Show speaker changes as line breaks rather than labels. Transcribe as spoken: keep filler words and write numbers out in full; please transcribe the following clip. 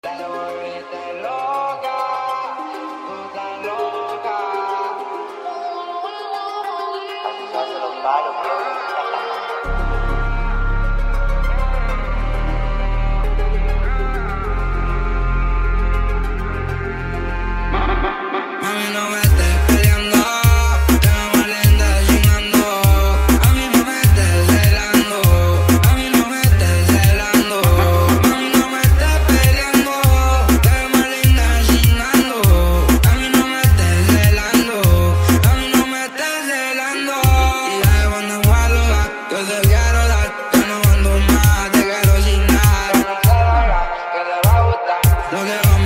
Te volviste loca, tú tan loca. Así se hacen los palos,
Mami, no me estés peleando, te veo más linda chingando. A mí no me estés celando, a mí no me estés celando. Mami, no me estés peleando, te veo más linda chingando. A mí no me estés celando, a mí no me estés celando. Y ya de cuando guardo dar, yo te quiero dar. Ya no ando más, te quiero sin dar.
que te va a gustar.
Lo que